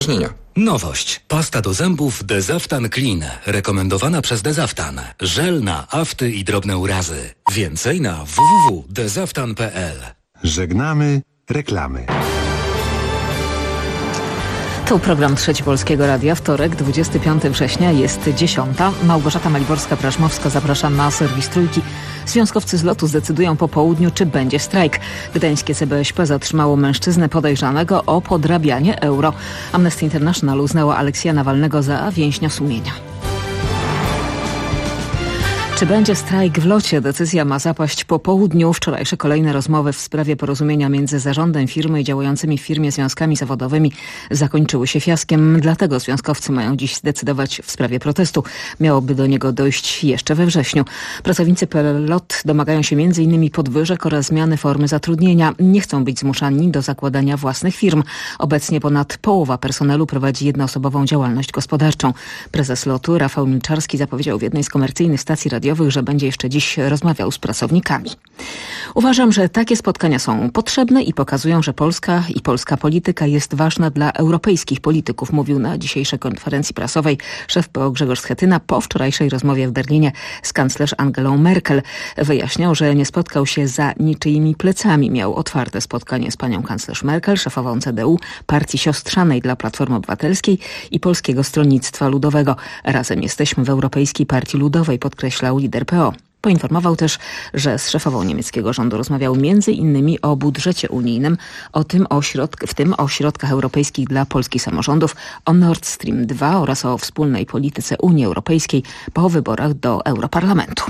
Nowość. Pasta do zębów Dezaftan Clean. Rekomendowana przez Dezaftan. Żel na afty i drobne urazy. Więcej na www.dezaftan.pl. Żegnamy reklamy. To program Trzeci Polskiego Radia. Wtorek, 25 września, jest 10. Małgorzata Maliborska-Prażmowska, zapraszam na serwis Trójki. Związkowcy z LOT-u zdecydują po południu, czy będzie strajk. Gdańskie CBŚP zatrzymało mężczyznę podejrzanego o podrabianie euro. Amnesty International uznała Aleksieja Nawalnego za więźnia sumienia. Czy będzie strajk w LOT-cie? Decyzja ma zapaść po południu. Wczorajsze kolejne rozmowy w sprawie porozumienia między zarządem firmy i działającymi w firmie związkami zawodowymi zakończyły się fiaskiem. Dlatego związkowcy mają dziś zdecydować w sprawie protestu. Miałoby do niego dojść jeszcze we wrześniu. Pracownicy LOT domagają się m.in. podwyżek oraz zmiany formy zatrudnienia. Nie chcą być zmuszani do zakładania własnych firm. Obecnie ponad połowa personelu prowadzi jednoosobową działalność gospodarczą. Prezes LOT-u Rafał Milczarski zapowiedział w jednej z komercyjnych stacji radiowych, że będzie jeszcze dziś rozmawiał z pracownikami. Uważam, że takie spotkania są potrzebne i pokazują, że Polska i polska polityka jest ważna dla europejskich polityków, mówił na dzisiejszej konferencji prasowej szef PO Grzegorz Schetyna po wczorajszej rozmowie w Berlinie z kanclerz Angelą Merkel. Wyjaśniał, że nie spotkał się za niczyimi plecami. Miał otwarte spotkanie z panią kanclerz Merkel, szefową CDU, partii siostrzanej dla Platformy Obywatelskiej i Polskiego Stronnictwa Ludowego. Razem jesteśmy w Europejskiej Partii Ludowej, podkreślał lider PO. Poinformował też, że z szefową niemieckiego rządu rozmawiał m.in. o budżecie unijnym, w tym o środkach europejskich dla polskich samorządów, o Nord Stream 2 oraz o wspólnej polityce Unii Europejskiej po wyborach do Europarlamentu.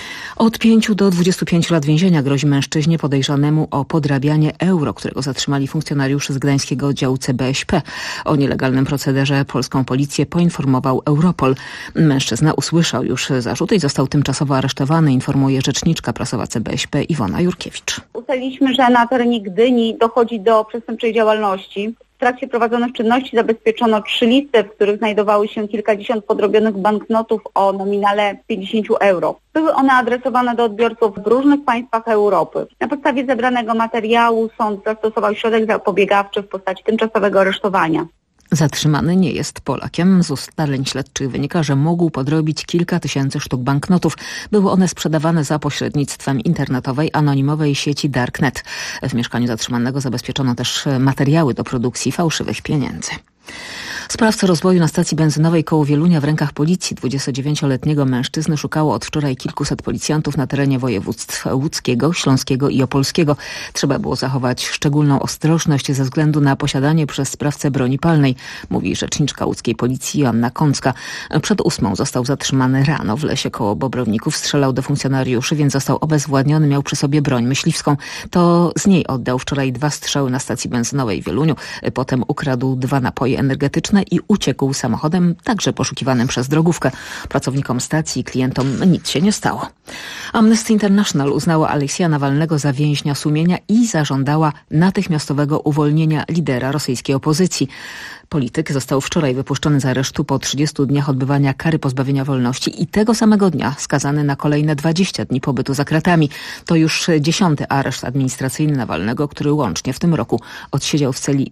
Od 5 do 25 lat więzienia grozi mężczyźnie podejrzanemu o podrabianie euro, którego zatrzymali funkcjonariusze z gdańskiego oddziału CBŚP. O nielegalnym procederze polską policję poinformował Europol. Mężczyzna usłyszał już zarzuty i został tymczasowo aresztowany, informuje rzeczniczka prasowa CBŚP Iwona Jurkiewicz. Ustaliliśmy, że na terenie Gdyni dochodzi do przestępczej działalności. W trakcie prowadzonych czynności zabezpieczono 3 listy, w których znajdowały się kilkadziesiąt podrobionych banknotów o nominale 50 euro. Były one adresowane do odbiorców w różnych państwach Europy. Na podstawie zebranego materiału sąd zastosował środek zapobiegawczy w postaci tymczasowego aresztowania. Zatrzymany nie jest Polakiem. Z ustaleń śledczych wynika, że mógł podrobić kilka tysięcy sztuk banknotów. Były one sprzedawane za pośrednictwem internetowej, anonimowej sieci Darknet. W mieszkaniu zatrzymanego zabezpieczono też materiały do produkcji fałszywych pieniędzy. Sprawcę rozboju na stacji benzynowej koło Wielunia w rękach policji 29-letniego mężczyzny szukało od wczoraj kilkuset policjantów na terenie województw łódzkiego, śląskiego i opolskiego. Trzeba było zachować szczególną ostrożność ze względu na posiadanie przez sprawcę broni palnej, mówi rzeczniczka łódzkiej policji Joanna Kącka. Przed 8 został zatrzymany rano w lesie koło Bobrowników, strzelał do funkcjonariuszy, więc został obezwładniony, miał przy sobie broń myśliwską. To z niej oddał wczoraj 2 strzały na stacji benzynowej w Wieluniu. Potem ukradł 2 napoje energetyczne i uciekł samochodem, także poszukiwanym przez drogówkę. Pracownikom stacji i klientom nic się nie stało. Amnesty International uznała Aleksieja Nawalnego za więźnia sumienia i zażądała natychmiastowego uwolnienia lidera rosyjskiej opozycji. Polityk został wczoraj wypuszczony z aresztu po 30 dniach odbywania kary pozbawienia wolności i tego samego dnia skazany na kolejne 20 dni pobytu za kratami. To już 10. areszt administracyjny Nawalnego, który łącznie w tym roku odsiedział w celi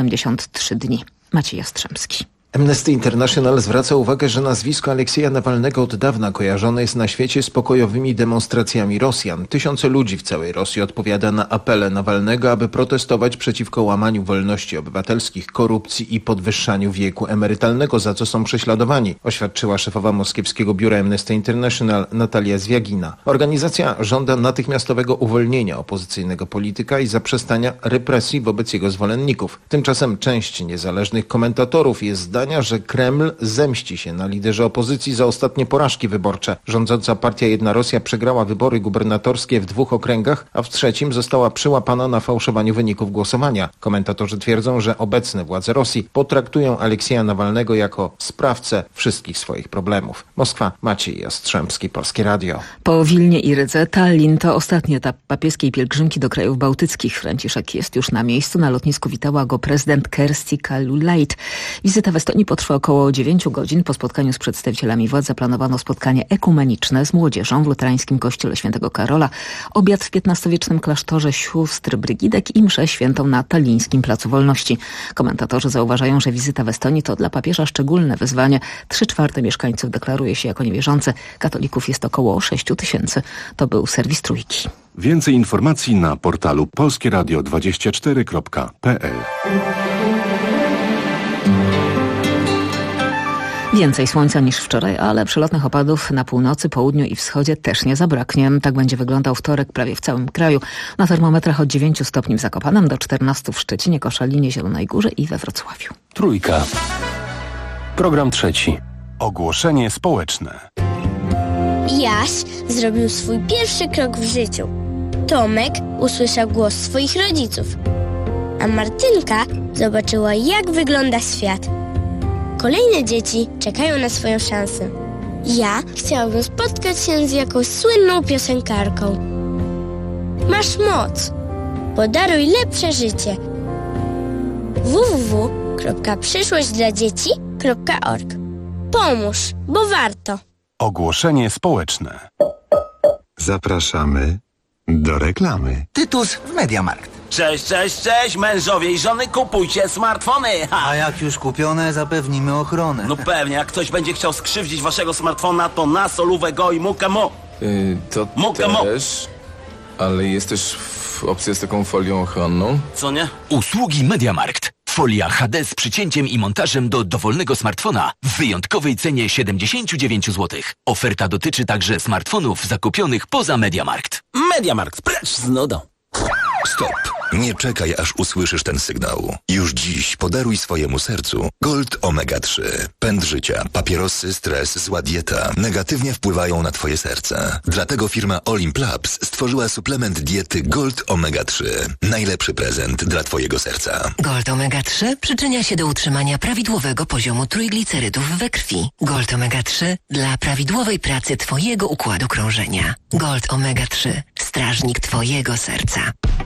173 dni. Maciej Jastrzębski. Amnesty International zwraca uwagę, że nazwisko Aleksieja Nawalnego od dawna kojarzone jest na świecie z pokojowymi demonstracjami Rosjan. Tysiące ludzi w całej Rosji odpowiada na apele Nawalnego, aby protestować przeciwko łamaniu wolności obywatelskich, korupcji i podwyższaniu wieku emerytalnego, za co są prześladowani, oświadczyła szefowa moskiewskiego biura Amnesty International Natalia Zwiagina. Organizacja żąda natychmiastowego uwolnienia opozycyjnego polityka i zaprzestania represji wobec jego zwolenników. Tymczasem część niezależnych komentatorów jest zdania, że Kreml zemści się na liderze opozycji za ostatnie porażki wyborcze. Rządząca partia Jedna Rosja przegrała wybory gubernatorskie w 2 okręgach, a w 3 została przyłapana na fałszowaniu wyników głosowania. Komentatorzy twierdzą, że obecne władze Rosji potraktują Aleksieja Nawalnego jako sprawcę wszystkich swoich problemów. Moskwa, Maciej Jastrzębski, Polskie Radio. Po Wilnie i Rydze Tallin to ostatni etap papieskiej pielgrzymki do krajów bałtyckich. Franciszek jest już na miejscu. Na lotnisku witała go prezydent Kersti Kaljulaid. Wizyta w Estonii potrwa około 9 godzin. Po spotkaniu z przedstawicielami władz zaplanowano spotkanie ekumeniczne z młodzieżą w luterańskim kościele Świętego Karola, obiad w XV-wiecznym klasztorze sióstr Brygidek i mszę świętą na Talińskim Placu Wolności. Komentatorzy zauważają, że wizyta w Estonii to dla papieża szczególne wyzwanie. 3/4 mieszkańców deklaruje się jako niewierzące. Katolików jest około 6 000. To był serwis Trójki. Więcej informacji na portalu polskieradio24.pl. Więcej słońca niż wczoraj, ale przelotnych opadów na północy, południu i wschodzie też nie zabraknie. Tak będzie wyglądał wtorek prawie w całym kraju. Na termometrach od 9 stopni w Zakopanem do 14 w Szczecinie, Koszalinie, Zielonej Górze i we Wrocławiu. Trójka. Program trzeci. Ogłoszenie społeczne. Jaś zrobił swój pierwszy krok w życiu. Tomek usłyszał głos swoich rodziców, a Martynka zobaczyła, jak wygląda świat. Kolejne dzieci czekają na swoją szansę. Ja chciałabym spotkać się z jakąś słynną piosenkarką. Masz moc. Podaruj lepsze życie. www.przyszłośćdladzieci.org. Pomóż, bo warto. Ogłoszenie społeczne. Zapraszamy do reklamy. Tytus w Mediamarkt. Cześć, mężowie i żony, kupujcie smartfony! A jak już kupione, zapewnimy ochronę. No pewnie, jak ktoś będzie chciał skrzywdzić waszego smartfona, to na solówę go i mukę mu. To też, ale jest też opcja z taką folią ochronną. Co nie? Usługi Mediamarkt. Folia HD z przycięciem i montażem do dowolnego smartfona w wyjątkowej cenie 79 zł. Oferta dotyczy także smartfonów zakupionych poza Mediamarkt. Mediamarkt, precz z nudą. Stop. Nie czekaj, aż usłyszysz ten sygnał. Już dziś podaruj swojemu sercu Gold Omega 3. Pęd życia, papierosy, stres, zła dieta negatywnie wpływają na twoje serce. Dlatego firma Olimp Labs stworzyła suplement diety Gold Omega 3. Najlepszy prezent dla twojego serca. Gold Omega 3 przyczynia się do utrzymania prawidłowego poziomu trójglicerydów we krwi. Gold Omega 3 dla prawidłowej pracy twojego układu krążenia. Gold Omega 3. Strażnik twojego serca.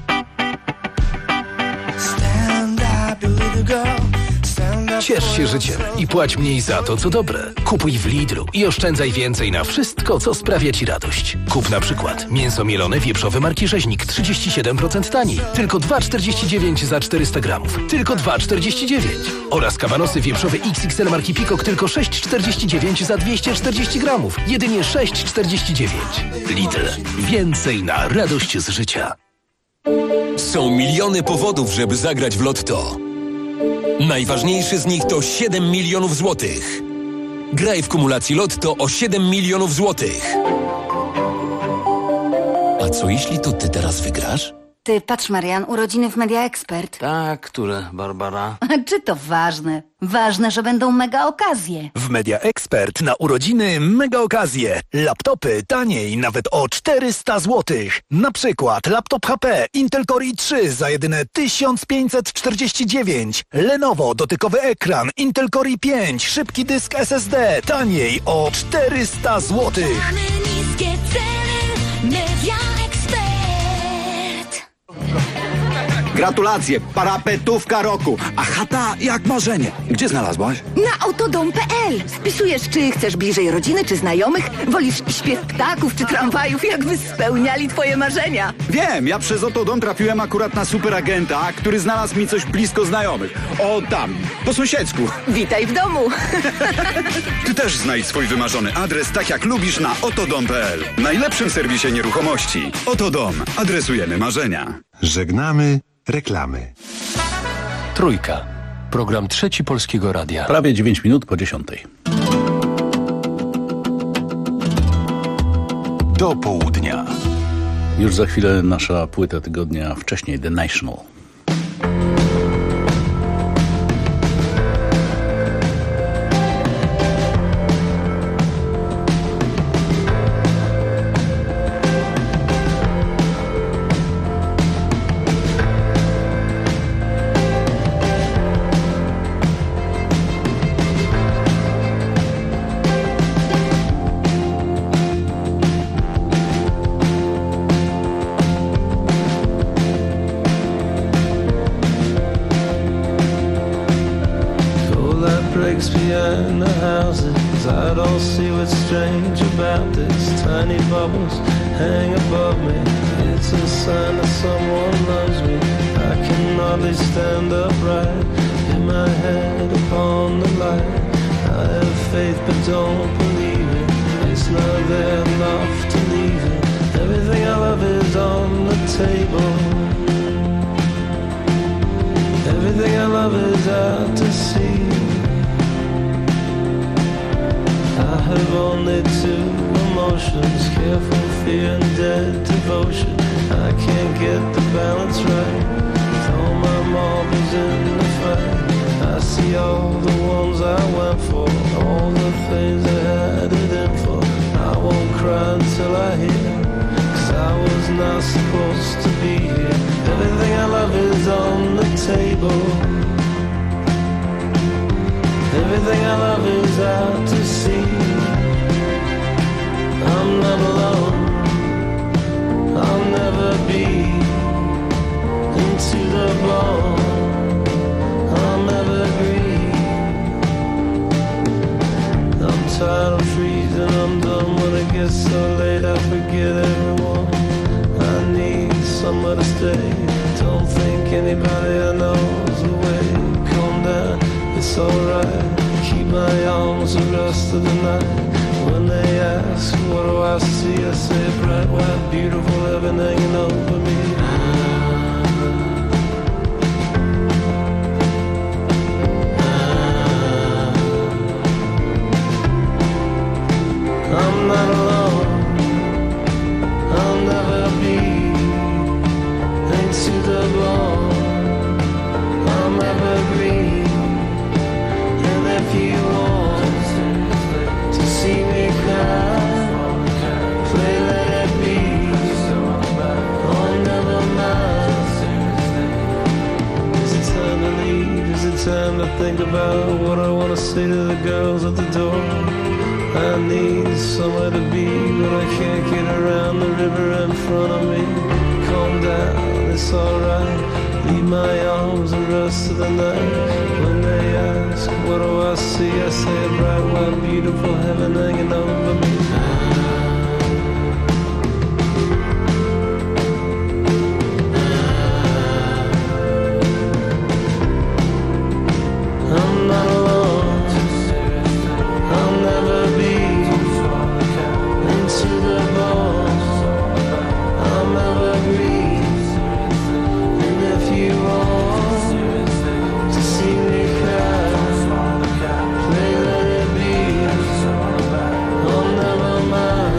Ciesz się życiem i płać mniej za to, co dobre. Kupuj w Lidlu i oszczędzaj więcej na wszystko, co sprawia Ci radość. Kup na przykład mięso mielone wieprzowe marki Rzeźnik 37% taniej. Tylko 2,49 za 400 gramów. Tylko 2,49. Oraz kabanosy wieprzowe XXL marki Peacock tylko 6,49 za 240 gramów. Jedynie 6,49. Lidl. Więcej na radość z życia. Są miliony powodów, żeby zagrać w Lotto. Najważniejszy z nich to 7 milionów złotych. Graj w kumulacji Lotto o 7 milionów złotych. A co jeśli to ty teraz wygrasz? Ty, patrz Marian, urodziny w Media Expert. Tak, które, Barbara? Czy to ważne? Ważne, że będą mega okazje. W Media Expert na urodziny mega okazje. Laptopy taniej nawet o 400 zł. Na przykład laptop HP Intel Core i3 za jedyne 1549. Lenovo dotykowy ekran Intel Core i5, szybki dysk SSD taniej o 400 zł. Niskie ceny Media Expert. Gratulacje, parapetówka roku. A chata jak marzenie. Gdzie znalazłaś? Na autodom.pl. Wpisujesz, czy chcesz bliżej rodziny, czy znajomych, wolisz śpiew ptaków, czy tramwajów, jakby spełniali twoje marzenia. Wiem, ja przez Autodom trafiłem akurat na superagenta, który znalazł mi coś blisko znajomych. O tam, po sąsiedzku. Witaj w domu. Ty też znajdź swój wymarzony adres tak jak lubisz na autodom.pl. Najlepszym serwisie nieruchomości. Autodom. Adresujemy marzenia. Żegnamy reklamy. Trójka. Program trzeci Polskiego Radia. Prawie 9 minut po 10. Do południa. Już za chwilę nasza płyta tygodnia, wcześniej The National. breaks behind the houses. I don't see what's strange about this. Tiny bubbles hang above me. It's a sign that someone loves me. I can hardly stand upright. In my head upon the light. I have faith but don't believe it. It's not there enough to leave it. Everything I love is on the table. Everything I love is out to sea. I have only two emotions, careful fear and dead devotion. I can't get the balance right. Throw my marbles in the fight. I see all the ones I went for, all the things I had it in for. I won't cry until I hear, 'cause I was not supposed to be here. Everything I love is on the table. Everything I love is out to sea. I'm not alone, I'll never be. Into the bone, I'm evergreen. I'm tired of freezing, I'm done when it gets so late. I forget everyone, I need somewhere to stay. Don't think anybody I know's the way. Calm down, it's alright. Keep my arms the rest of the night. When they ask, what do I see? I say bright, white, beautiful, heaven hanging over me. I'm not alone, I'll never be. Into the bone, I'm evergreen. And if you want to see me cry, play let it be. Oh, never mind. Is it time to leave? Is it time to think about what I want to say to the girls at the door? I need somewhere to be, but I can't get around the river in front of me. Calm down, it's alright. Leave my arms the rest of the night. When they ask, what do I see? I say a bright, white, beautiful heaven hanging over me. I'm not alone, I'll never be. Into the bone, I'm evergreen. And if you want to see me cry, play let it be. Oh, never mind.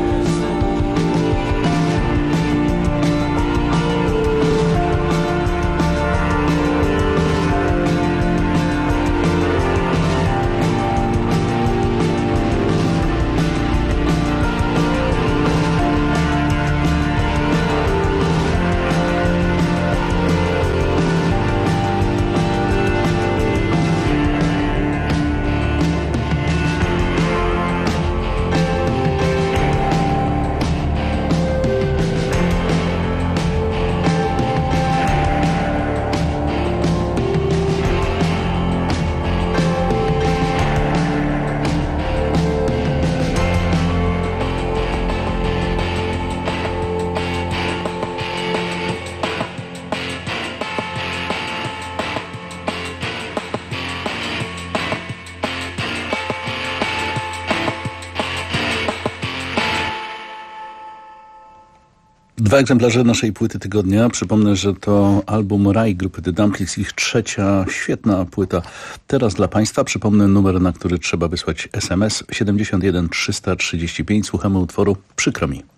Dwa egzemplarze naszej płyty tygodnia. Przypomnę, że to album Rai grupy The Dumplings, ich trzecia świetna płyta. Teraz dla Państwa przypomnę numer, na który trzeba wysłać SMS 71 335. Słuchamy utworu Przykro mi.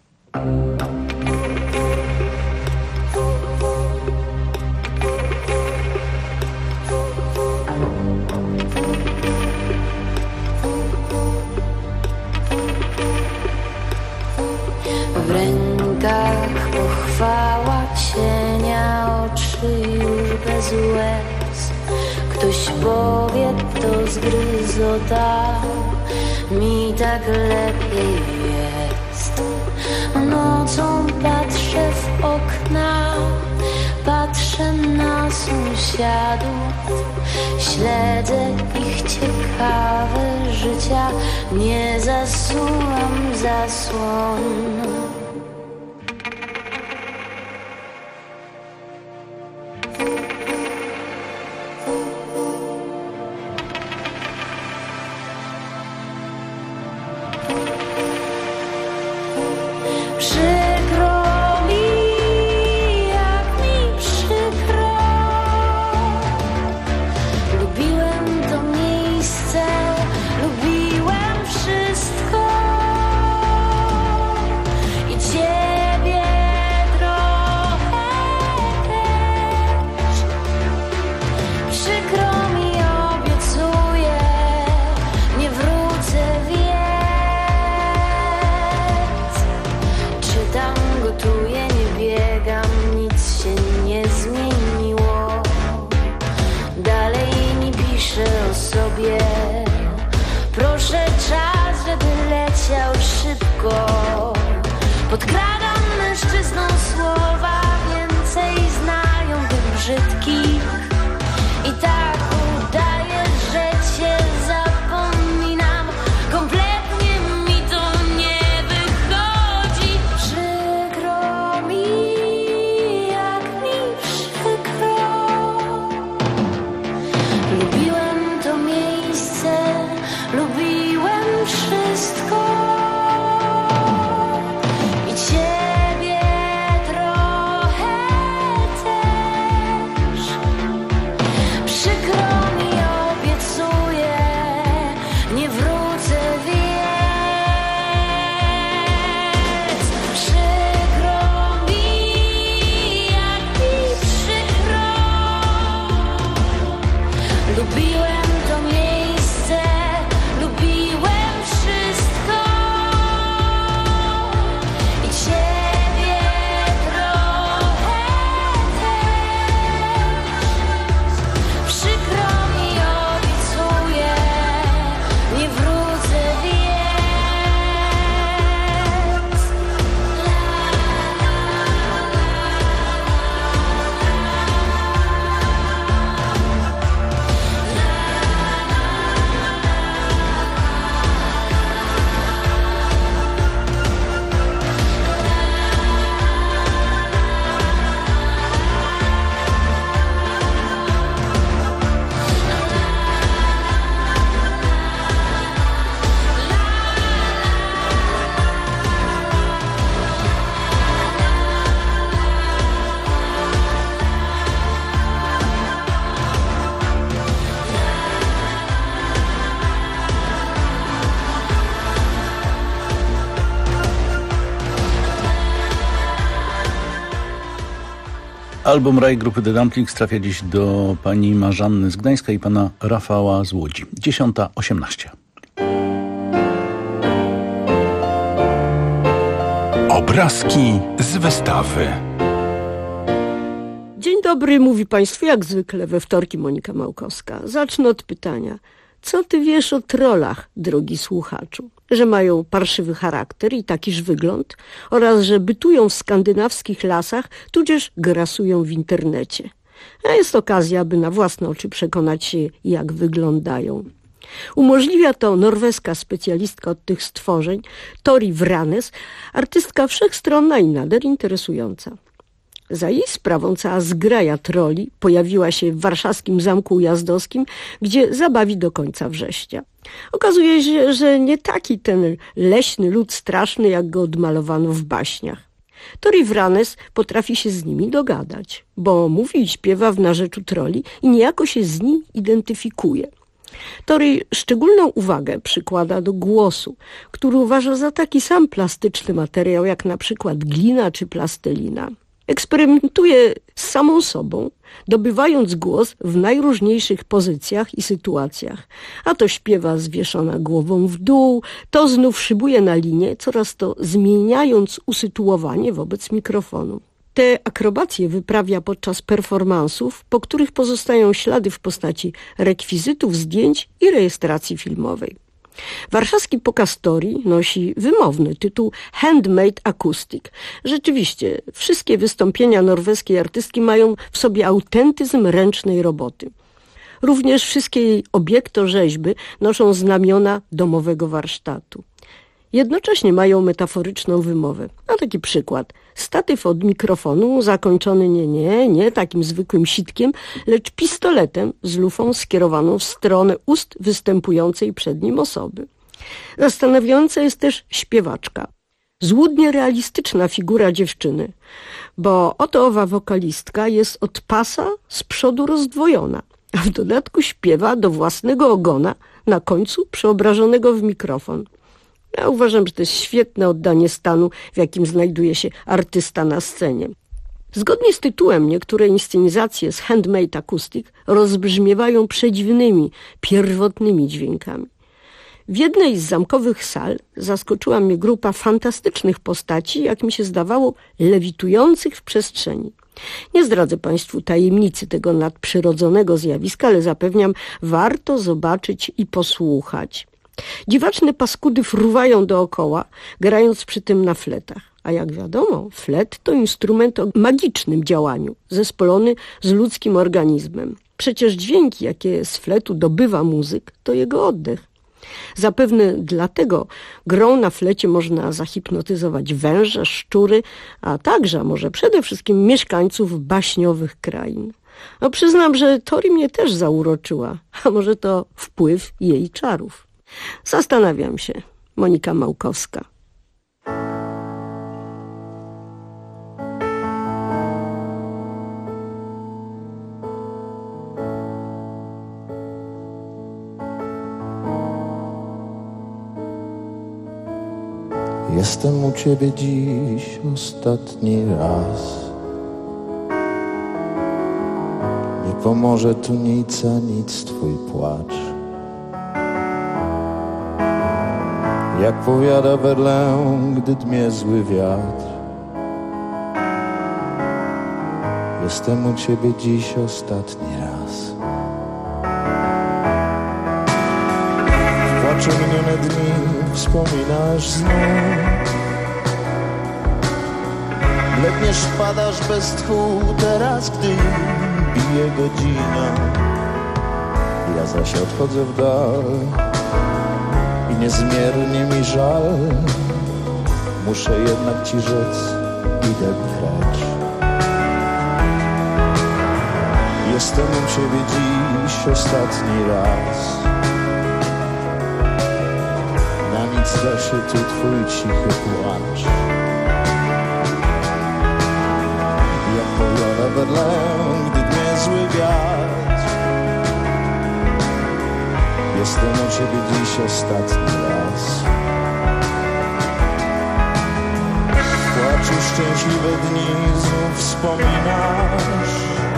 W rękach pochwała cienia, oczy już bez łez. Ktoś powie, to zgryzota, mi tak lepiej jest. Nocą patrzę w okna, patrzę na sąsiadów, Śledzę ich ciekawe życia, nie zasuwam zasłon. Proszę czas, żeby leciał szybko. Podkradam mężczyznom słowa, więcej znają tych brzydkich. I tak udaję, że cię zapominam. Kompletnie mi to nie wychodzi. Przykro mi, jak mi przykro. Lubiłem to miejsce, lubiłem wszystko i ciebie trochę też. Przykro mi, obiecuję, nie wrócę, więc przykro mi, jak mi przykro. Lubiłem to miejsce, lubiłem wszystko i ciebie trochę też. Przykro mi, obiecuję, nie wrócę, więc Album Raj grupy The Dumplings trafia dziś do pani Marzanny z Gdańska i pana Rafała z Łodzi. 10:18. Obrazki z wystawy. Dzień dobry, mówi Państwu jak zwykle we wtorki Monika Małkowska. Zacznę od pytania. Co ty wiesz o trollach, drogi słuchaczu? Że mają parszywy charakter i takiż wygląd oraz że bytują w skandynawskich lasach, tudzież grasują w internecie. A jest okazja, by na własne oczy przekonać się, jak wyglądają. Umożliwia to norweska specjalistka od tych stworzeń, Tori Vranes, artystka wszechstronna i nader interesująca. Za jej sprawą cała zgraja troli pojawiła się w warszawskim Zamku Ujazdowskim, gdzie zabawi do końca września. Okazuje się, że nie taki ten leśny lud straszny, jak go odmalowano w baśniach. Tori Vranes potrafi się z nimi dogadać, bo mówi i śpiewa w narzeczu troli i niejako się z nim identyfikuje. Tori szczególną uwagę przykłada do głosu, który uważa za taki sam plastyczny materiał jak na przykład glina czy plastelina. Eksperymentuje z samą sobą, dobywając głos w najróżniejszych pozycjach i sytuacjach. A to śpiewa zwieszona głową w dół, to znów szybuje na linię, coraz to zmieniając usytuowanie wobec mikrofonu. Te akrobacje wyprawia podczas performansów, po których pozostają ślady w postaci rekwizytów, zdjęć i rejestracji filmowej. Warszawski pokaz Tori nosi wymowny tytuł Handmade Acoustic. Rzeczywiście, wszystkie wystąpienia norweskiej artystki mają w sobie autentyzm ręcznej roboty. Również wszystkie jej obiektorzeźby noszą znamiona domowego warsztatu. Jednocześnie mają metaforyczną wymowę. A taki przykład. Statyw od mikrofonu zakończony nie takim zwykłym sitkiem, lecz pistoletem z lufą skierowaną w stronę ust występującej przed nim osoby. Zastanawiająca jest też śpiewaczka. Złudnie realistyczna figura dziewczyny, bo oto owa wokalistka jest od pasa z przodu rozdwojona, a w dodatku śpiewa do własnego ogona na końcu przeobrażonego w mikrofon. Ja uważam, że to jest świetne oddanie stanu, w jakim znajduje się artysta na scenie. Zgodnie z tytułem niektóre inscenizacje z Handmade Acoustic rozbrzmiewają przedziwnymi, pierwotnymi dźwiękami. W jednej z zamkowych sal zaskoczyła mnie grupa fantastycznych postaci, jak mi się zdawało, lewitujących w przestrzeni. Nie zdradzę Państwu tajemnicy tego nadprzyrodzonego zjawiska, ale zapewniam, warto zobaczyć i posłuchać. Dziwaczne paskudy fruwają dookoła, grając przy tym na fletach. A jak wiadomo, flet to instrument o magicznym działaniu, zespolony z ludzkim organizmem. Przecież dźwięki, jakie z fletu dobywa muzyk, to jego oddech. Zapewne dlatego grą na flecie można zahipnotyzować węże, szczury, a także, może przede wszystkim mieszkańców baśniowych krain. No przyznam, że Tori mnie też zauroczyła, a może to wpływ jej czarów. Zastanawiam się. Monika Małkowska. Jestem u ciebie dziś ostatni raz. Nie pomoże tu nic, a nic twój płacz. Jak powiada Berlin, gdy dmie zły wiatr. Jestem u ciebie dziś ostatni raz. W płaczu minione dni wspominasz znów. Bledniesz, padasz bez tchu teraz, gdy bije godzina. Ja zaś odchodzę w dal i niezmiernie mi żal. Muszę jednak ci rzec, idę precz. Jestem u ciebie dziś ostatni raz. Na nic da się tu twój cichy płacz. Jak powiada Berlin, gdy dmie zły wiatr. Jestem u ciebie dziś ostatni raz. W płaczu szczęśliwe dni znów wspominasz.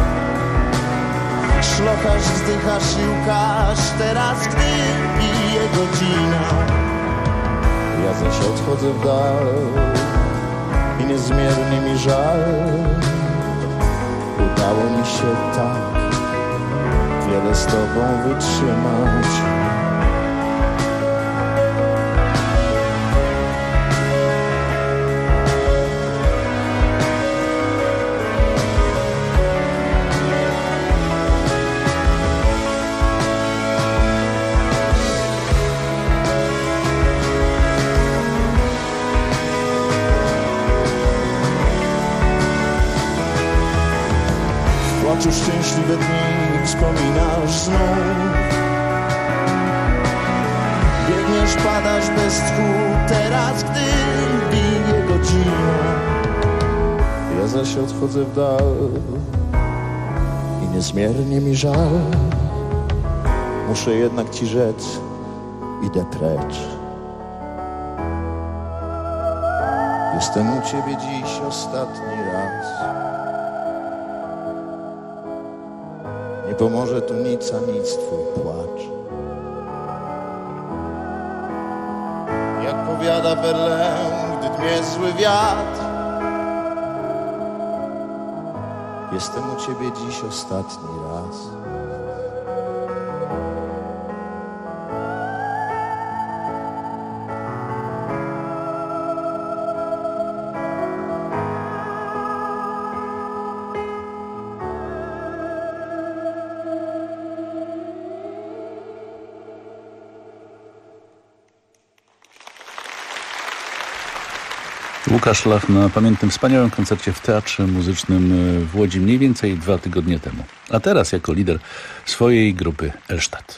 Szlochasz, wzdychasz i łkasz teraz, gdy bije godzina. Ja zaś odchodzę w dal i niezmiernie mi żal. Udało mi się tak wiele z tobą wytrzymać. W szczęśliwe dni wspominasz znów. Biegniesz, padasz bez tchu teraz, gdy bije godzina. Ja zaś odchodzę w dal i niezmiernie mi żal. Muszę jednak ci rzec, idę precz. Jestem u ciebie dziś ostatni raz. Nie pomoże tu nic, a nic twój płacz. Jak powiada Berlin, gdy dmie zły wiatr. Jestem u ciebie dziś ostatni raz. Łukasz Lach na pamiętnym wspaniałym koncercie w Teatrze Muzycznym w Łodzi mniej więcej 2 tygodnie temu. A teraz jako lider swojej grupy Elstadt.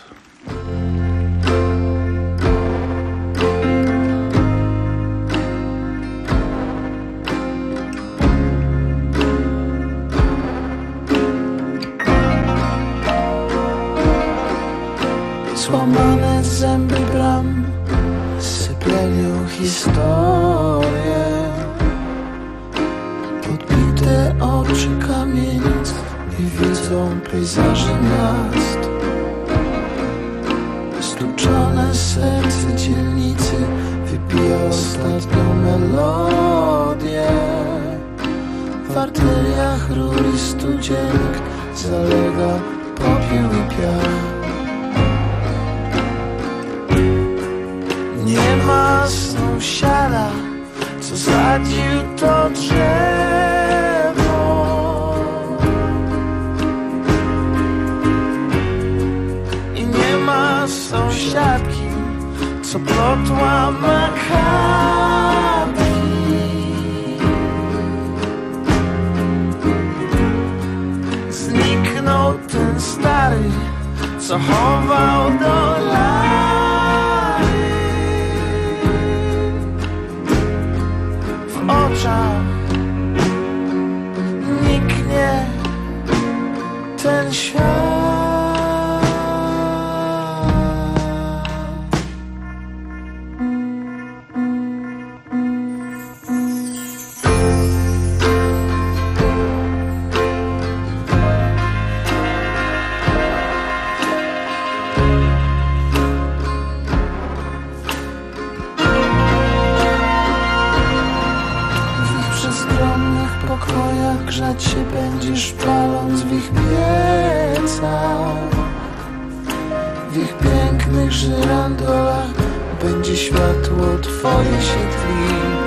Złamane zęby bram syplenią historię, podbite oczy kamienic i widzą pejzaże miast. Stuczone serce dzielnicy wypija ostatnią melodię. W arteriach rur i studzienek zalega popiół i piach. Nie ma sąsiada, co sadził to drzewo. I nie ma sąsiadki, co plotła makabi. Zniknął ten stary, co chował do lat. Niknie ten świat. Grzać się będziesz paląc w ich piecach. W ich pięknych żyrandolach będzie światło twoje się tlić.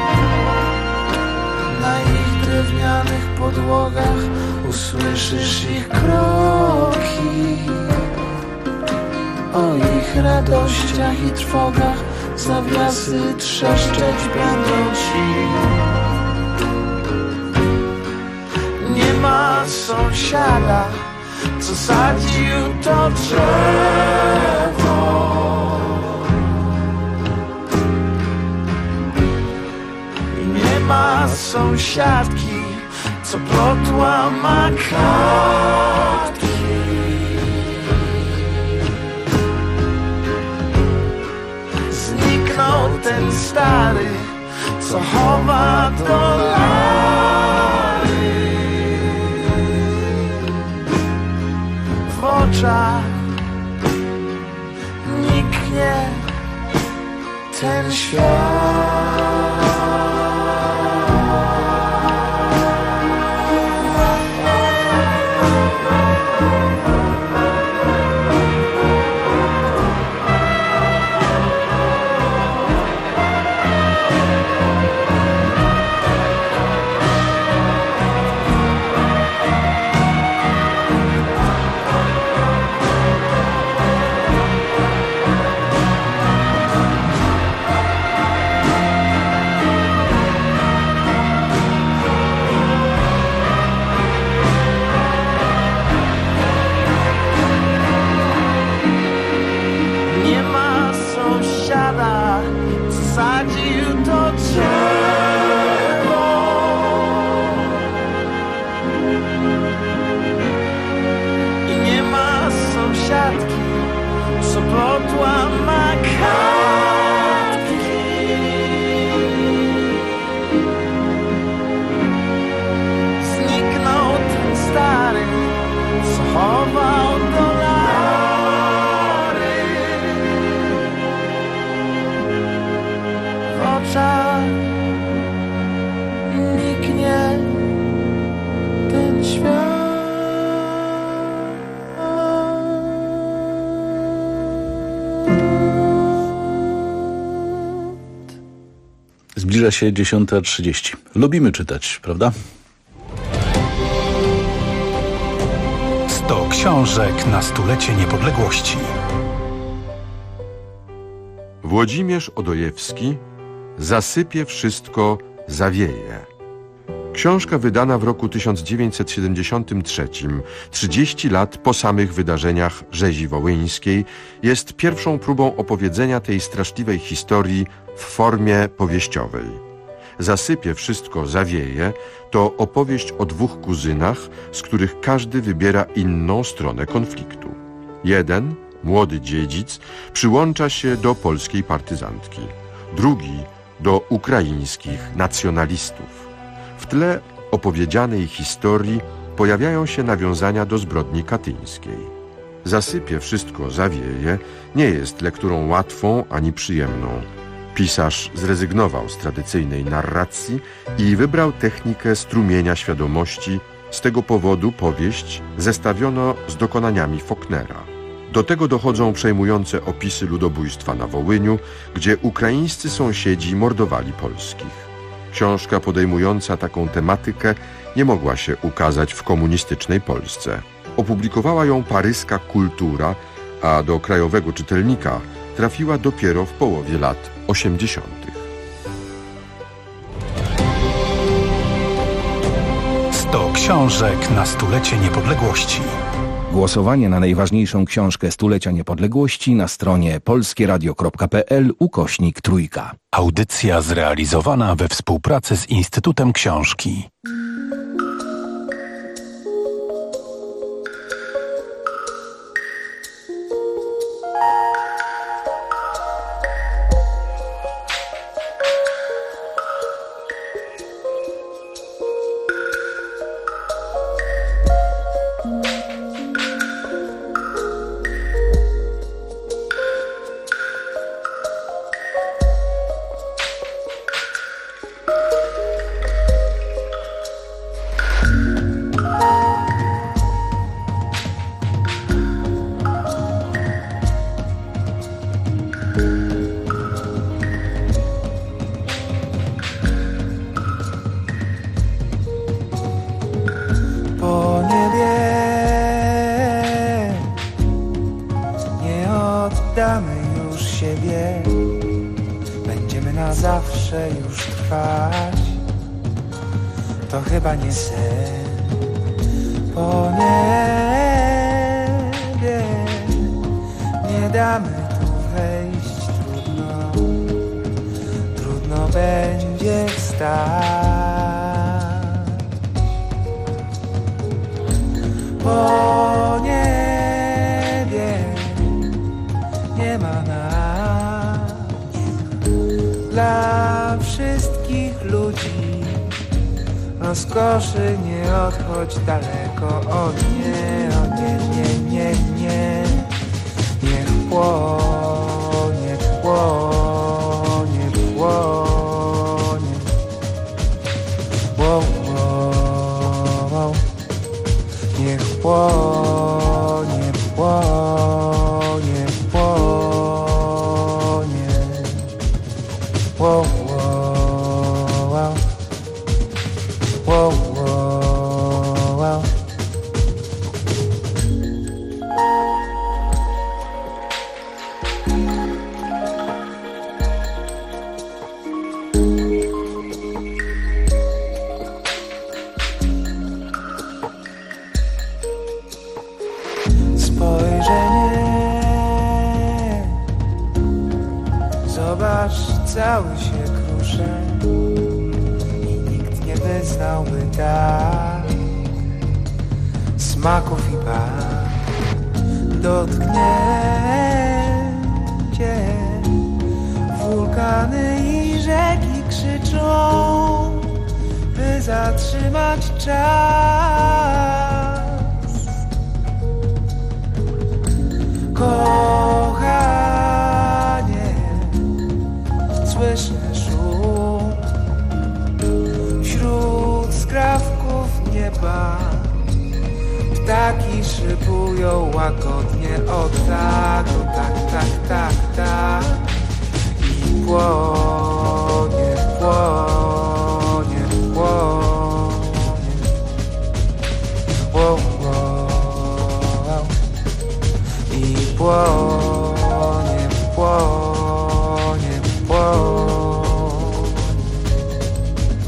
Na ich drewnianych podłogach usłyszysz ich kroki. O ich radościach i trwogach zawiasy trzeszczeć będą ci. Nie ma sąsiada, co sadził to drzewo. I nie ma sąsiadki, co plotła makatki. Zniknął ten stary, co chowa dolary. W oczach niknie ten świat. Sadził to drzewo. I nie ma sąsiadki, co plotła makatki. Zniknął ten stary, co chował dolary. Niknie ten świat. Zbliża się 10:30. Lubimy czytać, prawda? 100 książek na stulecie niepodległości. Włodzimierz Odojewski zasypie wszystko Zawieje. Książka wydana w roku 1973, 30 lat po samych wydarzeniach rzezi wołyńskiej, jest pierwszą próbą opowiedzenia tej straszliwej historii w formie powieściowej. Zasypie wszystko zawieje to opowieść o dwóch kuzynach, z których każdy wybiera inną stronę konfliktu. Jeden, młody dziedzic, przyłącza się do polskiej partyzantki. Drugi do ukraińskich nacjonalistów. W tle opowiedzianej historii pojawiają się nawiązania do zbrodni katyńskiej. Zasypie wszystko zawieje nie jest lekturą łatwą ani przyjemną. Pisarz zrezygnował z tradycyjnej narracji i wybrał technikę strumienia świadomości. Z tego powodu powieść zestawiono z dokonaniami Faulknera. Do tego dochodzą przejmujące opisy ludobójstwa na Wołyniu, gdzie ukraińscy sąsiedzi mordowali polskich. Książka podejmująca taką tematykę nie mogła się ukazać w komunistycznej Polsce. Opublikowała ją paryska Kultura, a do krajowego czytelnika trafiła dopiero w połowie lat 80. 100 książek na stulecie niepodległości. Głosowanie na najważniejszą książkę stulecia niepodległości na stronie polskieradio.pl/3. Audycja zrealizowana we współpracy z Instytutem Książki. Rozkoszy nie odchodź daleko, o nie, niech płonie, płonie, płonie, niech płonie, płonie, płonie, cały się kruszę i nikt nie wyznałby tak smaków i barw. Dotknięcie wulkany i rzeki krzyczą, by zatrzymać czas. Kochanie, słyszę szum wśród skrawków nieba. Ptaki szybują łagodnie, o tak, tak, tak, tak. I płonie, płonie, płonie. Wow, wow. I płonie, płonie, płonie.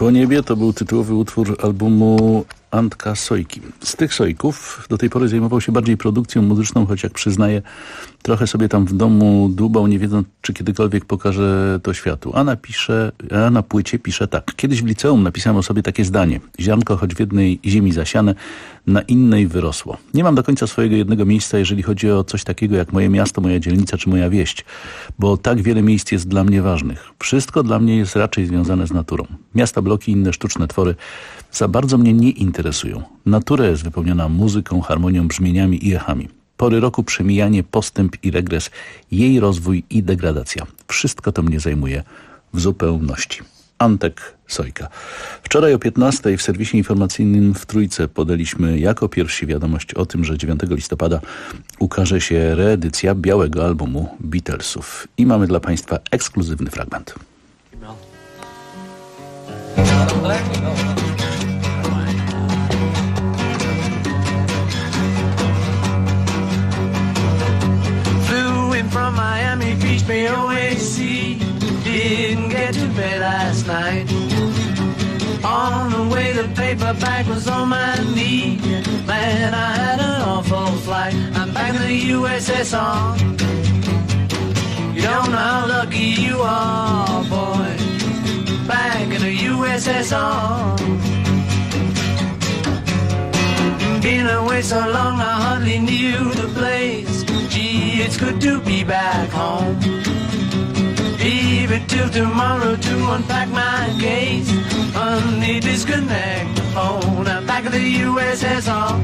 Po niebie to był tytułowy utwór albumu Antka Sojki. Z tych Sojków do tej pory zajmował się bardziej produkcją muzyczną, choć jak przyznaję, trochę sobie tam w domu dłubał, nie wiedząc, czy kiedykolwiek pokaże to światu. A na płycie pisze tak. Kiedyś w liceum napisałem o sobie takie zdanie. Ziarnko, choć w jednej ziemi zasiane, na innej wyrosło. Nie mam do końca swojego jednego miejsca, jeżeli chodzi o coś takiego jak moje miasto, moja dzielnica czy moja wieść, bo tak wiele miejsc jest dla mnie ważnych. Wszystko dla mnie jest raczej związane z naturą. Miasta, bloki, inne sztuczne twory za bardzo mnie nie interesują. Natura jest wypełniona muzyką, harmonią, brzmieniami i echami. Pory roku, przemijanie, postęp i regres, jej rozwój i degradacja. Wszystko to mnie zajmuje w zupełności. Antek Sojka. Wczoraj o 15:00 w serwisie informacyjnym w Trójce podaliśmy jako pierwsi wiadomość o tym, że 9 listopada ukaże się reedycja białego albumu Beatlesów. I mamy dla Państwa ekskluzywny fragment. From Miami Beach, BOAC, didn't get to bed last night. On the way, the paperback was on my knee. Man, I had an awful flight. I'm back in the USSR. You don't know how lucky you are, boy. Back in the USSR. Been away so long, I hardly knew the place. Gee, it's good to be back home. Leave it till tomorrow to unpack my case. Only disconnect the phone. I'm back in the USSR.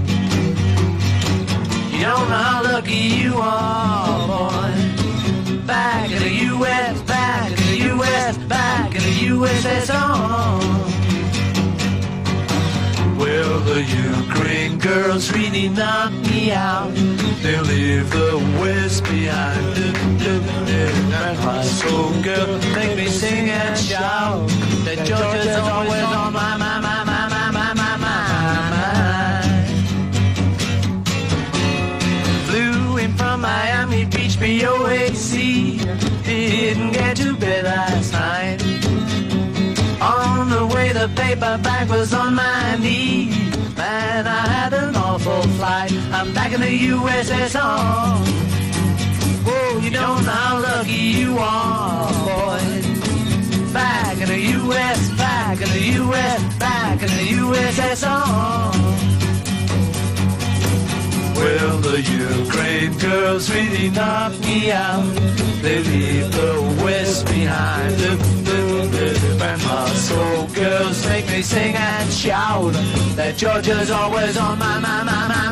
You don't know how lucky you are, boy. Back in the US, back in the US, back in the USSR. Well, the Ukraine girls really knock me out. They'll leave the West behind. And my soul girl make me sing and shout. That Georgia's always on my mind. Flew in from Miami Beach, BOAC. Didn't get to bed last night. On the way, the paperback was on my knee. Man, I had an awful flight. I'm back in the USSR. Whoa, you don't know how lucky you are, boy. Back in the US, back in the US, back in the USSR. Well, the Ukraine girls really knocked me out. They leave the West behind. And my soul girls make me sing and shout. That Georgia's always on my mind.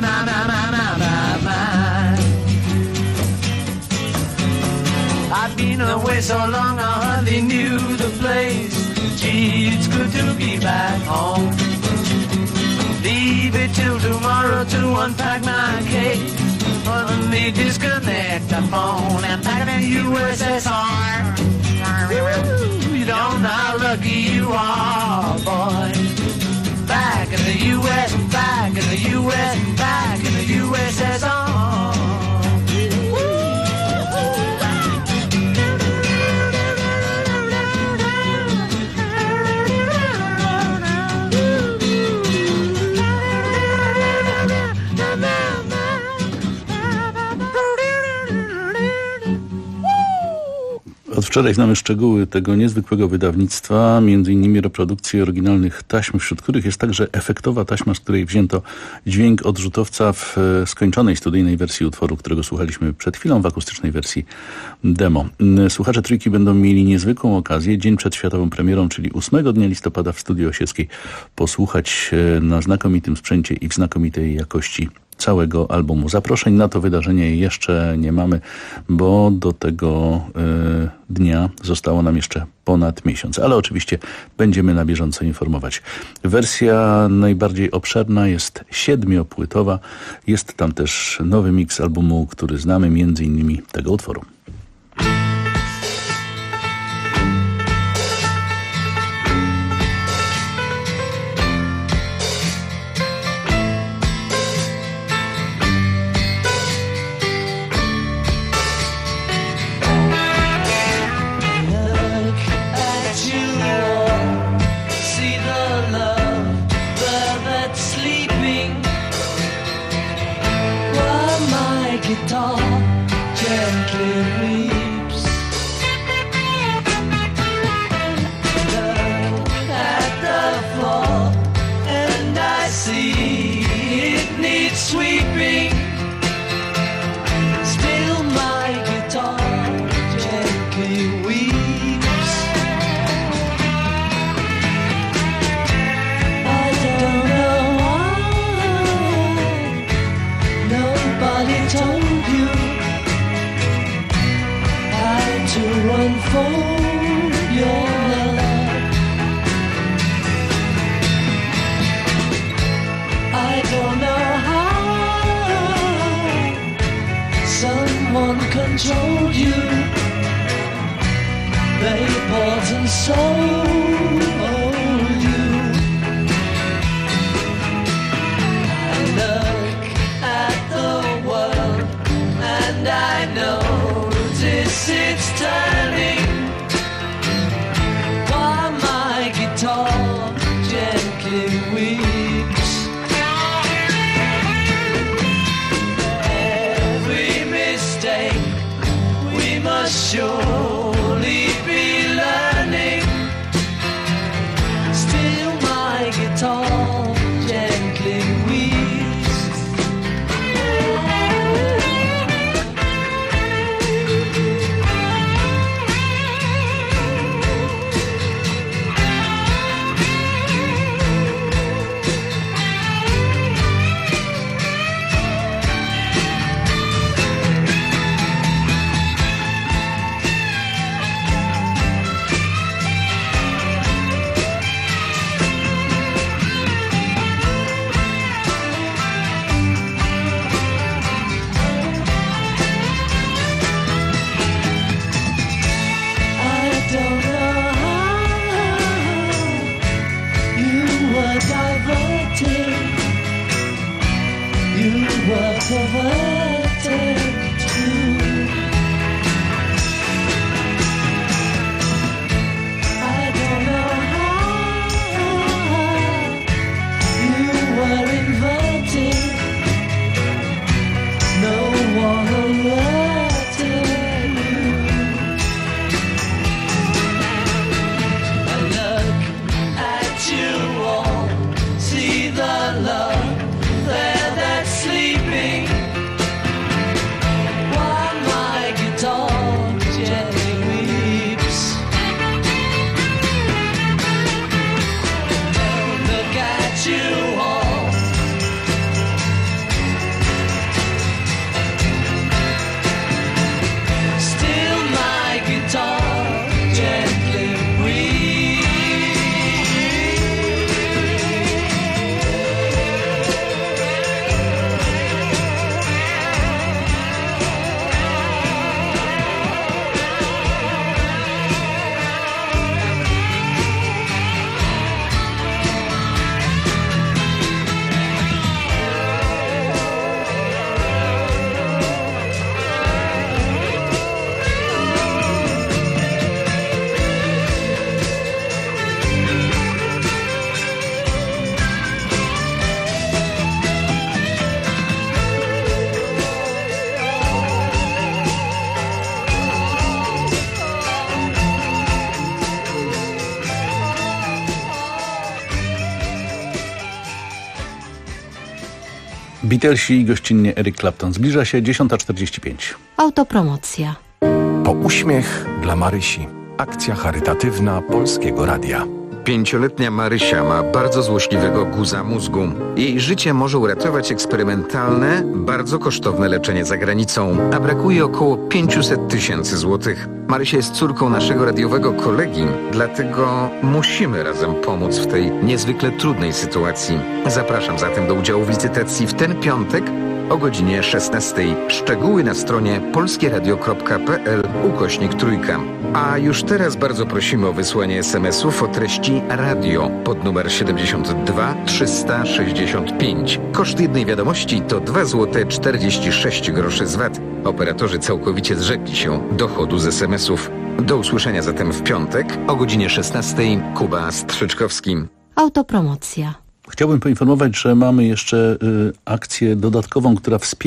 I've been away so long, I hardly knew the place. Gee, it's good to be back home. Leave it till tomorrow to unpack my case. Let me disconnect the phone and back in the USSR. You don't know how lucky you are, boy. Back in the US, back in the US, back in the USSR. Od wczoraj znamy szczegóły tego niezwykłego wydawnictwa, m.in. reprodukcje oryginalnych taśm, wśród których jest także efektowa taśma, z której wzięto dźwięk odrzutowca w skończonej studyjnej wersji utworu, którego słuchaliśmy przed chwilą w akustycznej wersji demo. Słuchacze Trójki będą mieli niezwykłą okazję dzień przed światową premierą, czyli 8 dnia listopada w Studiu Osieckiej, posłuchać na znakomitym sprzęcie i w znakomitej jakości całego albumu. Zaproszeń na to wydarzenie jeszcze nie mamy, bo do tego dnia zostało nam jeszcze ponad miesiąc, ale oczywiście będziemy na bieżąco informować. Wersja najbardziej obszerna jest 7-płytowa. Jest tam też nowy miks albumu, który znamy, między innymi tego utworu. See the weeps. Look at the floor and I see it needs sweeping. Still my guitar gently weeps. I don't know why nobody told you how to unfold your love. I don't know how someone controlled you. They bought and sold you. I look at the world and I notice it's turning. While my guitar gently weeps. Every mistake we must surely be learning. Still my guitar gently weeps. I don't know how you were diverted, you were perverted too. I don't know how you were inverted, no one alerted you. I look at you all, see the love there that's sleeping. While my guitar gently weeps. Look at you all. Still my guitar gently weeps. Beatlesi i gościnnie Eric Clapton. Zbliża się 10:45. Autopromocja. Po uśmiech dla Marysi. Akcja charytatywna Polskiego Radia. 5-letnia Marysia ma bardzo złośliwego guza mózgu. Jej życie może uratować eksperymentalne, bardzo kosztowne leczenie za granicą, a brakuje około 500 000 złotych. Marysia jest córką naszego radiowego kolegi, dlatego musimy razem pomóc w tej niezwykle trudnej sytuacji. Zapraszam zatem do udziału w licytacji w ten piątek o godzinie 16:00. Szczegóły na stronie polskieradio.pl/3. A już teraz bardzo prosimy o wysłanie SMS-ów o treści radio pod numer 72 365. Koszt jednej wiadomości to 2,46 zł z VAT. Operatorzy całkowicie zrzekli się dochodu z SMS-ów. Do usłyszenia zatem w piątek o godzinie 16:00. Kuba Strzyczkowski. Autopromocja. Chciałbym poinformować, że mamy jeszcze akcję dodatkową, która wspiera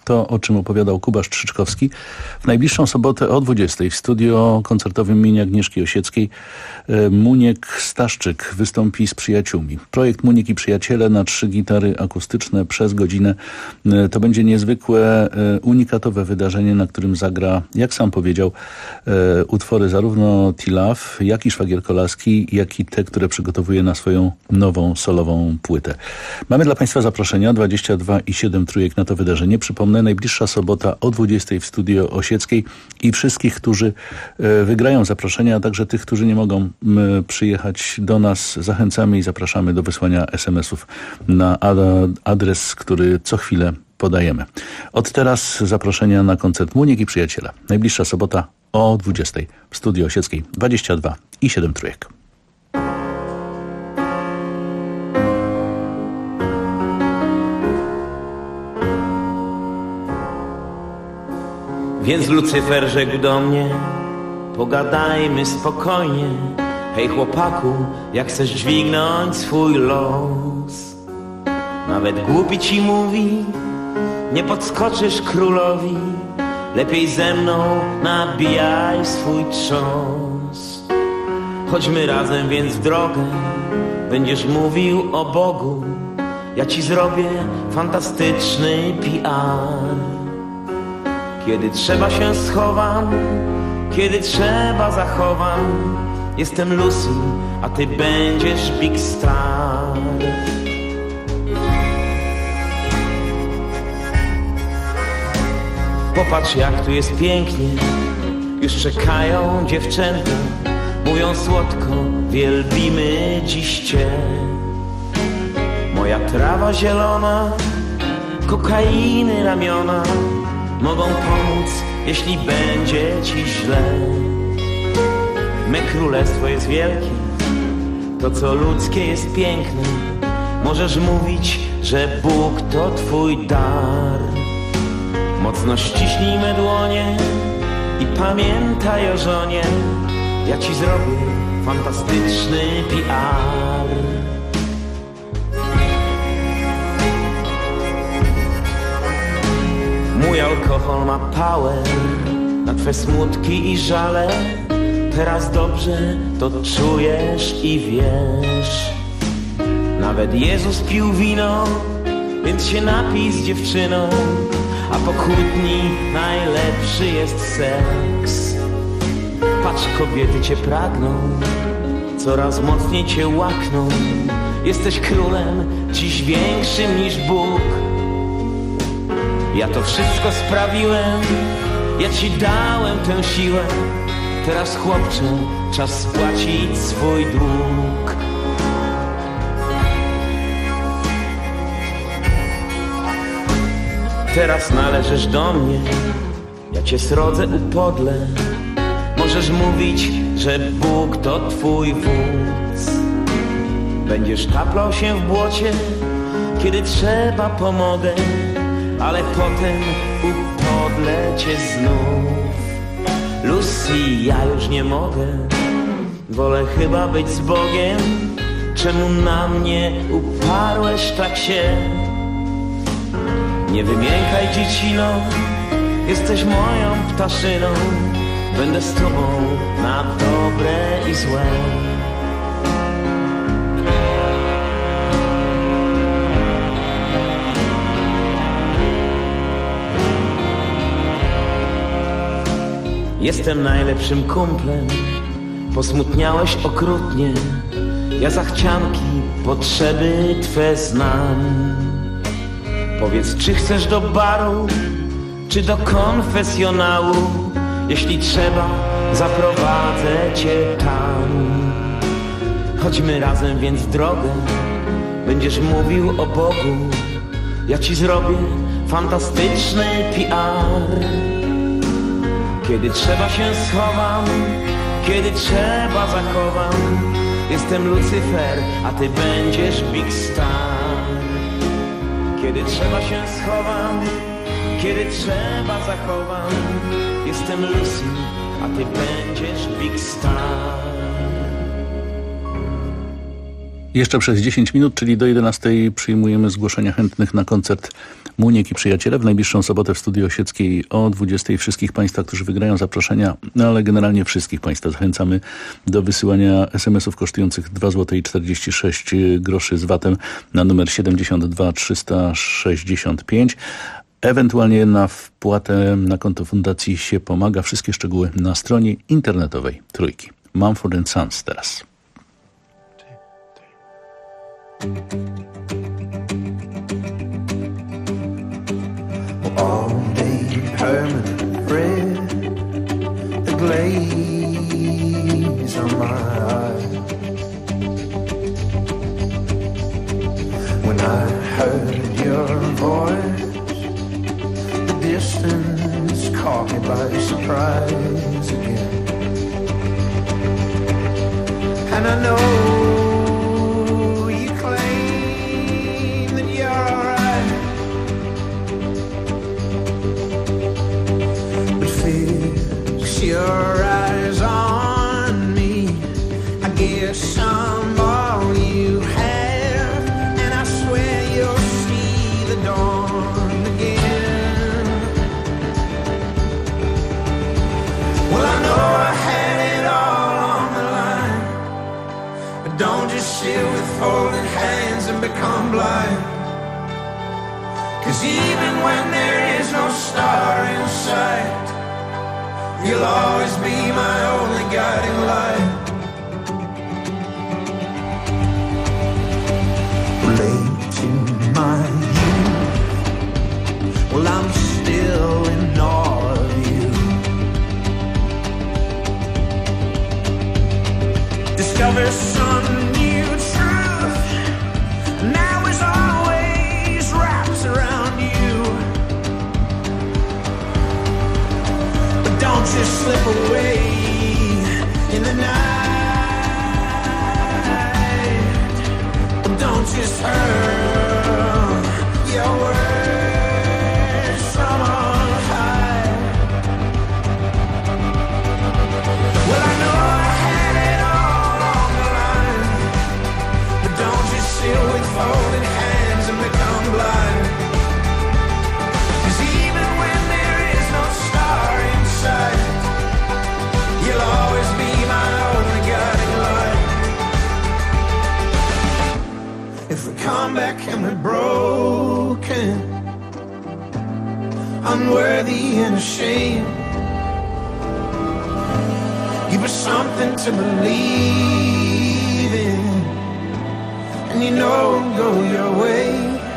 To, o czym opowiadał Kuba Strzyczkowski. W najbliższą sobotę o 20:00 w studio koncertowym imienia Agnieszki Osieckiej Muniek Staszczyk wystąpi z przyjaciółmi. Projekt Muniek i Przyjaciele na 3 gitary akustyczne przez godzinę. To będzie niezwykłe, unikatowe wydarzenie, na którym zagra, jak sam powiedział, utwory zarówno T-Love, jak i Szwagier Kolaski, jak i te, które przygotowuje na swoją nową solową płytę. Mamy dla Państwa zaproszenia 22,7 trójek na to wydarzenie. Przypomnę, najbliższa sobota o 20:00 w studio Osieckiej i wszystkich, którzy wygrają zaproszenia, a także tych, którzy nie mogą przyjechać do nas, zachęcamy i zapraszamy do wysłania SMS-ów na adres, który co chwilę podajemy. Od teraz zaproszenia na koncert Muniek i Przyjaciele. Najbliższa sobota o 20:00 w studio Osieckiej. 22,7 trójek. Więc Lucyfer rzekł do mnie: pogadajmy spokojnie. Hej chłopaku, jak chcesz dźwignąć swój los, nawet głupi ci mówi, nie podskoczysz królowi. Lepiej ze mną nabijaj swój trząs. Chodźmy razem więc w drogę, będziesz mówił o Bogu. Ja ci zrobię fantastyczny PR. Kiedy trzeba się schowam, kiedy trzeba zachowam. Jestem Lucy, a ty będziesz Big Star. Popatrz jak tu jest pięknie, już czekają dziewczęta. Mówią słodko, wielbimy dziś cię. Moja trawa zielona, kokainy ramiona mogą pomóc, jeśli będzie ci źle. Me królestwo jest wielkie, to co ludzkie jest piękne. Możesz mówić, że Bóg to twój dar. Mocno ściśnij me dłonie i pamiętaj o żonie. Ja ci zrobię fantastyczny PR. Mój alkohol ma power na twe smutki i żale. Teraz dobrze to czujesz i wiesz. Nawet Jezus pił wino, więc się napij z dziewczyną. A po kłótni najlepszy jest seks. Patrz, kobiety cię pragną, coraz mocniej cię łakną. Jesteś królem, dziś większym niż Bóg. Ja to wszystko sprawiłem, ja ci dałem tę siłę. Teraz chłopcze, czas spłacić swój dług. Teraz należysz do mnie, ja cię srodzę upodlę. Możesz mówić, że Bóg to twój wódz. Będziesz taplał się w błocie, kiedy trzeba pomogę. Ale potem upodlę cię znów. Lucy, ja już nie mogę, wolę chyba być z Bogiem. Czemu na mnie uparłeś tak się? Nie wymiękaj dziecino, jesteś moją ptaszyną. Będę z tobą na dobre i złe. Jestem najlepszym kumplem, posmutniałeś okrutnie. Ja zachcianki, potrzeby twe znam. Powiedz, czy chcesz do baru, czy do konfesjonału? Jeśli trzeba, zaprowadzę cię tam. Chodźmy razem więc w drogę, będziesz mówił o Bogu. Ja ci zrobię fantastyczny PR. Kiedy trzeba się schowam, kiedy trzeba zachowam. Jestem Lucyfer, a ty będziesz Big Star. Kiedy trzeba się schowam, kiedy trzeba zachowam. Jestem Lucy, a ty będziesz Big Star. Jeszcze przez 10 minut, czyli do 11 przyjmujemy zgłoszenia chętnych na koncert Muniek i Przyjaciele w najbliższą sobotę w Studiu Osieckiej o 20. Wszystkich Państwa, którzy wygrają zaproszenia, ale generalnie wszystkich Państwa zachęcamy do wysyłania SMS-ów kosztujących 2,46 zł z VAT-em na numer 72 365. Ewentualnie na wpłatę na konto Fundacji się pomaga. Wszystkie szczegóły na stronie internetowej Trójki. Mumford & Sons teraz. All day permanent red, the glaze on my eyes. When I heard your voice, the distance caught me by surprise again. And I know you claim that you're alright, but fix your eyes on me. I guess I'm all you have, and I swear you'll see the dawn again. Well, I know I had it all on the line, but don't just sit with folded hands and become blind. 'Cause even when there is no star in sight, you'll always be my only guiding light. Late in my youth, well, I'm still in awe of you. Discover some new truth, now is always wraps around you. But don't just slip away in the night. Don't just hurl your words from on high. Well, I know I had it all on the line, but don't just sit with folded hands and become blind. 'Cause even when there is no star in sight, you'll always be my only guiding light. If we come back and we're broken, unworthy and ashamed, give us something to believe in, and you know it'll go your way.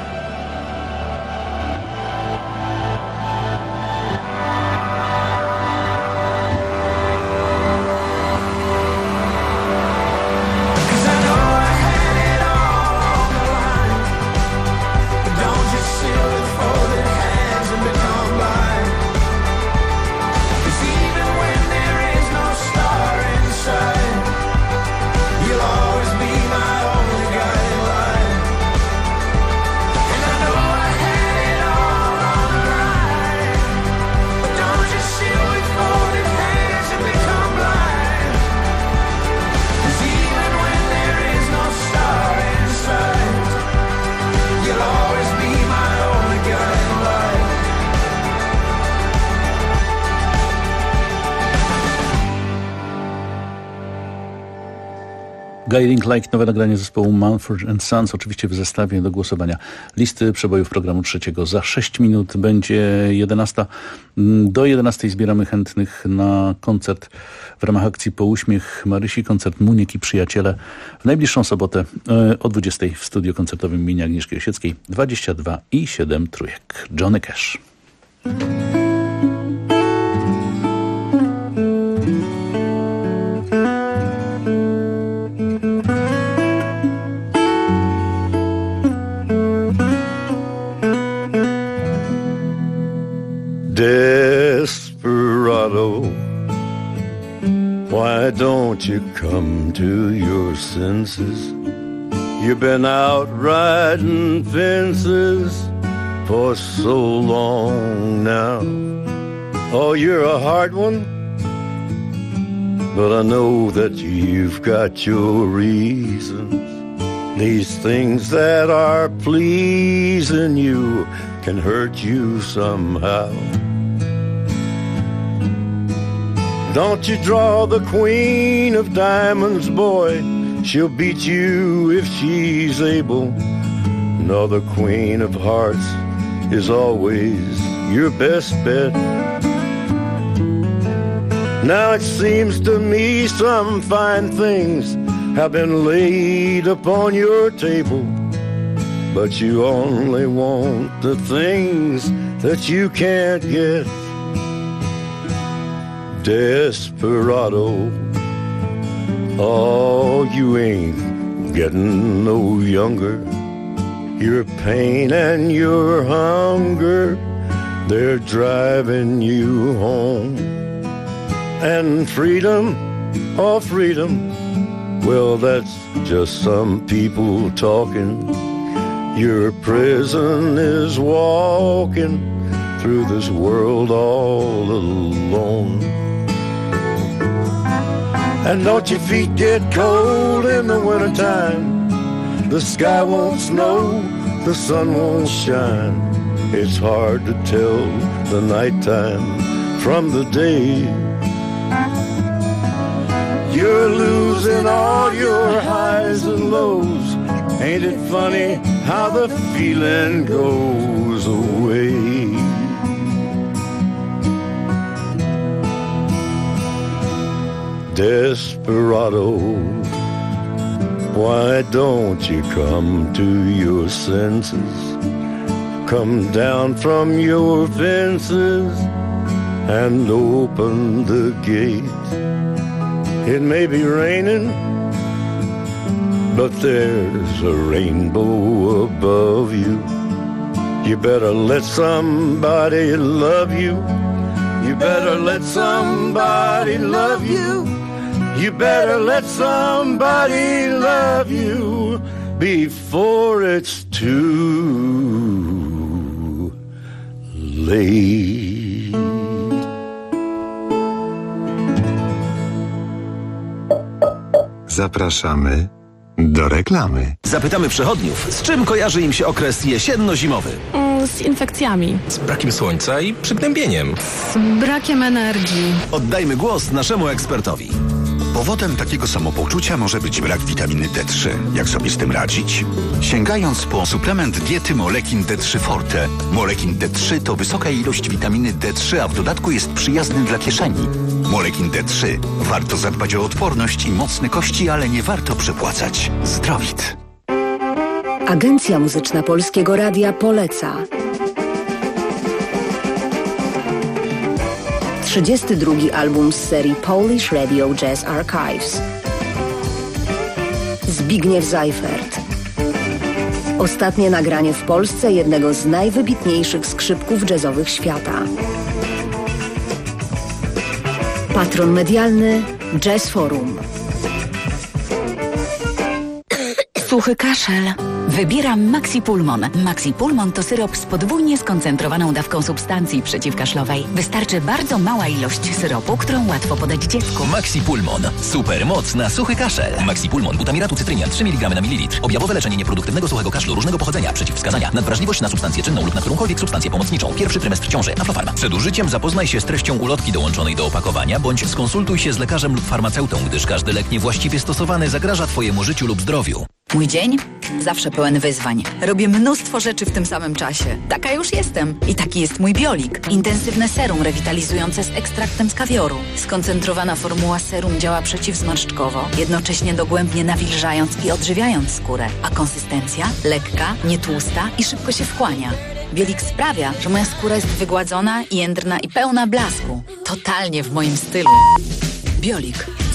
Guiding Light, nowe nagranie zespołu Mumford & Sons, oczywiście w zestawie do głosowania listy przebojów programu trzeciego. Za 6 minut będzie 11. Do 11 zbieramy chętnych na koncert w ramach akcji Po uśmiech Marysi, koncert Muniek i Przyjaciele w najbliższą sobotę o 20 w studiu koncertowym imienia Agnieszki Osieckiej 22,7 trójek. Johnny Cash. Desperado, why don't you come to your senses? You've been out riding fences for so long now. Oh, you're a hard one, but I know that you've got your reasons. These things that are pleasing you can hurt you somehow. Don't you draw the queen of diamonds, boy. She'll beat you if she's able. No, the queen of hearts is always your best bet. Now it seems to me some fine things have been laid upon your table, but you only want the things that you can't get. Desperado, oh, you ain't getting no younger. Your pain and your hunger, they're driving you home. And freedom, oh freedom, well that's just some people talking. Your prison is walking through this world all alone. And don't your feet get cold in the wintertime? The sky won't snow, the sun won't shine. It's hard to tell the nighttime from the day. You're losing all your highs and lows. Ain't it funny how the feeling goes away? Desperado, why don't you come to your senses? Come down from your fences and open the gate. It may be raining, but there's a rainbow above you. You better let somebody love you. You better let somebody love you. You better let somebody love you before it's too late. Zapraszamy do reklamy. Zapytamy przechodniów, z czym kojarzy im się okres jesienno-zimowy. Z infekcjami. Z brakiem słońca i przygnębieniem. Z brakiem energii. Oddajmy głos naszemu ekspertowi. Powodem takiego samopoczucia może być brak witaminy D3. Jak sobie z tym radzić? Sięgając po suplement diety Molekin D3 Forte. Molekin D3 to wysoka ilość witaminy D3, a w dodatku jest przyjazny dla kieszeni. Molekin D3. Warto zadbać o odporność i mocne kości, ale nie warto przepłacać. Zdrowit. Agencja Muzyczna Polskiego Radia poleca 32. album z serii Polish Radio Jazz Archives. Zbigniew Seifert. Ostatnie nagranie w Polsce jednego z najwybitniejszych skrzypków jazzowych świata. Patron medialny Jazz Forum. Suchy kaszel. Wybieram Maxi Pulmon. Maxi Pulmon to syrop z podwójnie skoncentrowaną dawką substancji przeciwkaszlowej. Wystarczy bardzo mała ilość syropu, którą łatwo podać dziecku. Maxi Pulmon. Super moc na suchy kaszel. Maxi Pulmon. Butamiratu cytrynia 3 mg na mililitr. Objawowe leczenie nieproduktywnego suchego kaszlu różnego pochodzenia. Przeciwwskazania. Nadwrażliwość na substancję czynną lub na którąkolwiek substancję pomocniczą. Pierwszy trymestr ciąży. Aflofarma. Przed użyciem zapoznaj się z treścią ulotki dołączonej do opakowania, bądź skonsultuj się z lekarzem lub farmaceutą, gdyż każdy lek niewłaściwie stosowany zagraża Twojemu życiu lub zdrowiu. Mój dzień? Zawsze pełen wyzwań. Robię mnóstwo rzeczy w tym samym czasie. Taka już jestem. I taki jest mój Biolik. Intensywne serum rewitalizujące z ekstraktem z kawioru. Skoncentrowana formuła serum działa przeciwzmarszczkowo, jednocześnie dogłębnie nawilżając i odżywiając skórę. A konsystencja? Lekka, nietłusta i szybko się wchłania. Biolik sprawia, że moja skóra jest wygładzona, jędrna i pełna blasku. Totalnie w moim stylu. Biolik.